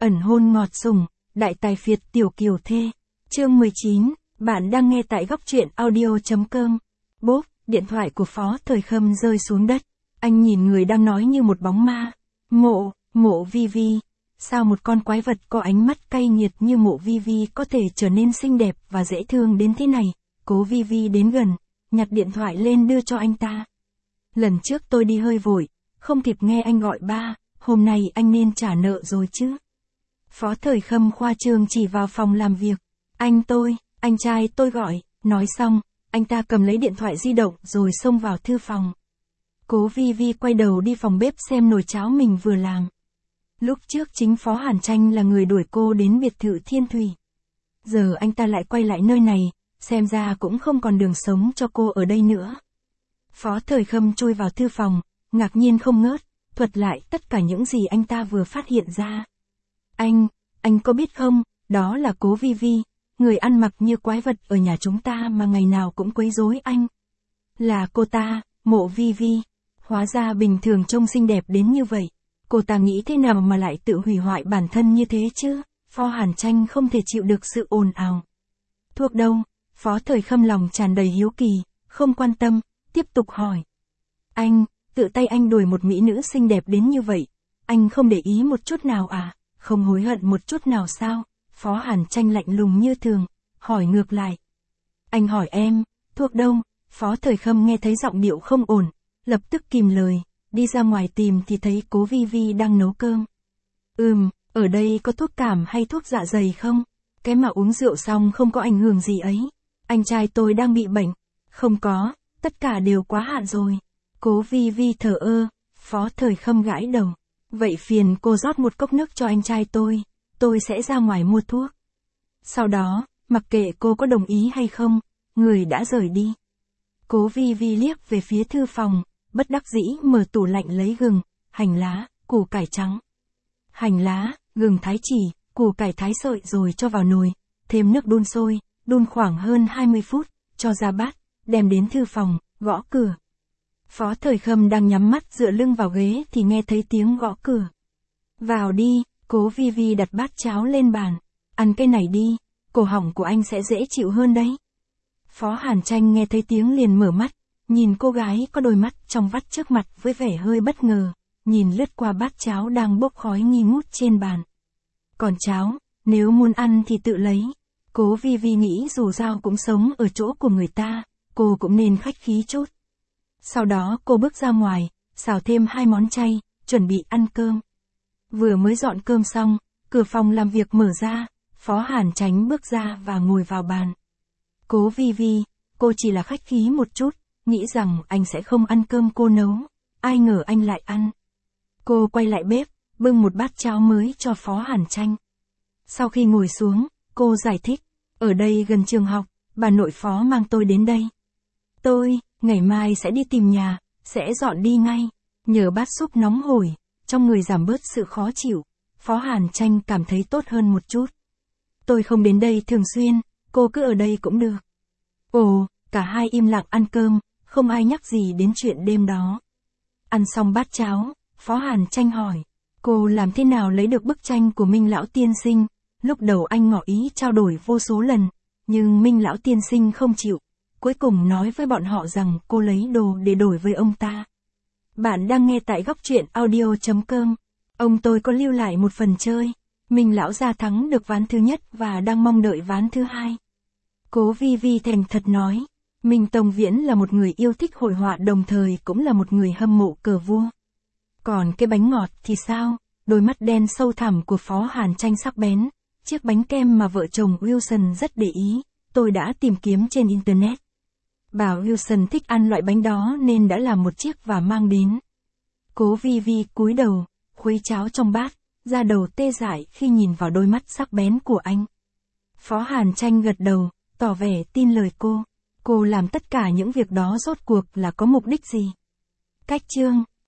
ẩn hôn ngọt sủng, đại tài phiệt tiểu kiều thê. Chương 19, bạn đang nghe tại góc truyện audio.com. Bốp, điện thoại của Phó Thời Khâm rơi xuống đất. Anh nhìn người đang nói như một bóng ma. Mộ Vi Vi. Sao một con quái vật có ánh mắt cay nghiệt như Mộ Vi Vi có thể trở nên xinh đẹp và dễ thương đến thế này? Cố Vi Vi đến gần, nhặt điện thoại lên đưa cho anh ta. Lần trước tôi đi hơi vội, không kịp nghe anh gọi ba, hôm nay anh nên trả nợ rồi chứ. Phó Thời Khâm khoa trương chỉ vào phòng làm việc. Anh trai tôi gọi, nói xong, anh ta cầm lấy điện thoại di động rồi xông vào thư phòng. Cố Vi Vi quay đầu đi phòng bếp xem nồi cháo mình vừa làm. Lúc trước chính Phó Hàn Tranh là người đuổi cô đến biệt thự Thiên Thủy. Giờ anh ta lại quay lại nơi này, xem ra cũng không còn đường sống cho cô ở đây nữa. Phó Thời Khâm chui vào thư phòng, ngạc nhiên không ngớt, thuật lại tất cả những gì anh ta vừa phát hiện ra. Anh có biết không, đó là Cố Vi Vi, người ăn mặc như quái vật ở nhà chúng ta mà ngày nào cũng quấy rối anh. Là cô ta, Mộ Vi Vi. Hóa ra bình thường trông xinh đẹp đến như vậy. Cô ta nghĩ thế nào mà lại tự hủy hoại bản thân như thế chứ? Phó Hàn Tranh không thể chịu được sự ồn ào. Thuốc đâu? Phó Thời Khâm lòng tràn đầy hiếu kỳ, không quan tâm, tiếp tục hỏi. Tự tay anh đuổi một mỹ nữ xinh đẹp đến như vậy, anh không để ý một chút nào à? Không hối hận một chút nào sao? Phó Hàn Tranh lạnh lùng như thường, hỏi ngược lại. Anh hỏi em, thuốc đâu? Phó Thời Khâm nghe thấy giọng điệu không ổn, lập tức kìm lời, đi ra ngoài tìm thì thấy Cố Vi Vi đang nấu cơm. Ở đây có thuốc cảm hay thuốc dạ dày không? Cái mà uống rượu xong không có ảnh hưởng gì ấy. Anh trai tôi đang bị bệnh. Không có, tất cả đều quá hạn rồi. Cố Vi Vi thờ ơ, Phó Thời Khâm gãi đầu. Vậy phiền cô rót một cốc nước cho anh trai tôi sẽ ra ngoài mua thuốc. Sau đó, mặc kệ cô có đồng ý hay không, người đã rời đi. Cố Vi Vi liếc về phía thư phòng, bất đắc dĩ mở tủ lạnh lấy gừng, hành lá, củ cải trắng. Hành lá, gừng thái chỉ, củ cải thái sợi rồi cho vào nồi, thêm nước đun sôi, đun khoảng hơn 20 phút, cho ra bát, đem đến thư phòng, gõ cửa. Phó Thời Khâm đang nhắm mắt dựa lưng vào ghế thì nghe thấy tiếng gõ cửa. Vào đi, Cố Vi Vi đặt bát cháo lên bàn. Ăn cái này đi, cổ họng của anh sẽ dễ chịu hơn đấy. Phó Hàn Tranh nghe thấy tiếng liền mở mắt, nhìn cô gái có đôi mắt trong vắt trước mặt với vẻ hơi bất ngờ, nhìn lướt qua bát cháo đang bốc khói nghi ngút trên bàn. Còn cháo, nếu muốn ăn thì tự lấy. Cố Vi Vi nghĩ dù sao cũng sống ở chỗ của người ta, cô cũng nên khách khí chút. Sau đó cô bước ra ngoài, xào thêm 2 món chay, chuẩn bị ăn cơm. Vừa mới dọn cơm xong, cửa phòng làm việc mở ra, Phó Hàn Tranh bước ra và ngồi vào bàn. Cố Vi Vi, cô chỉ là khách khí một chút, nghĩ rằng anh sẽ không ăn cơm cô nấu, ai ngờ anh lại ăn. Cô quay lại bếp, bưng một bát cháo mới cho Phó Hàn Tranh. Sau khi ngồi xuống, cô giải thích, ở đây gần trường học, bà nội Phó mang tôi đến đây. Tôi, ngày mai sẽ đi tìm nhà, sẽ dọn đi ngay, nhờ bát súp nóng hổi, trong người giảm bớt sự khó chịu, Phó Hàn Tranh cảm thấy tốt hơn một chút. Tôi không đến đây thường xuyên, cô cứ ở đây cũng được. Ồ, cả hai im lặng ăn cơm, không ai nhắc gì đến chuyện đêm đó. Ăn xong bát cháo, Phó Hàn Tranh hỏi, cô làm thế nào lấy được bức tranh của Minh Lão Tiên Sinh? Lúc đầu anh ngỏ ý trao đổi vô số lần, nhưng Minh Lão Tiên Sinh không chịu, cuối cùng nói với bọn họ rằng cô lấy đồ để đổi với ông ta. Bạn đang nghe tại góc truyện audio.com. Ông tôi có lưu lại một phần chơi. Minh Lão gia thắng được ván thứ nhất và đang mong đợi ván thứ hai. Cố Vi Vi thành thật nói, Minh Tông Viễn là một người yêu thích hội họa đồng thời cũng là một người hâm mộ cờ vua. Còn cái bánh ngọt thì sao? Đôi mắt đen sâu thẳm của Phó Hàn Tranh sắc bén, chiếc bánh kem mà vợ chồng Wilson rất để ý, tôi đã tìm kiếm trên Internet. Bà Wilson thích ăn loại bánh đó nên đã làm một chiếc và mang đến. Cố Vi Vi cúi đầu, khuấy cháo trong bát, da đầu tê dại khi nhìn vào đôi mắt sắc bén của anh. Phó Hàn Tranh gật đầu, tỏ vẻ tin lời cô. Cô làm tất cả những việc đó rốt cuộc là có mục đích gì? Cách chương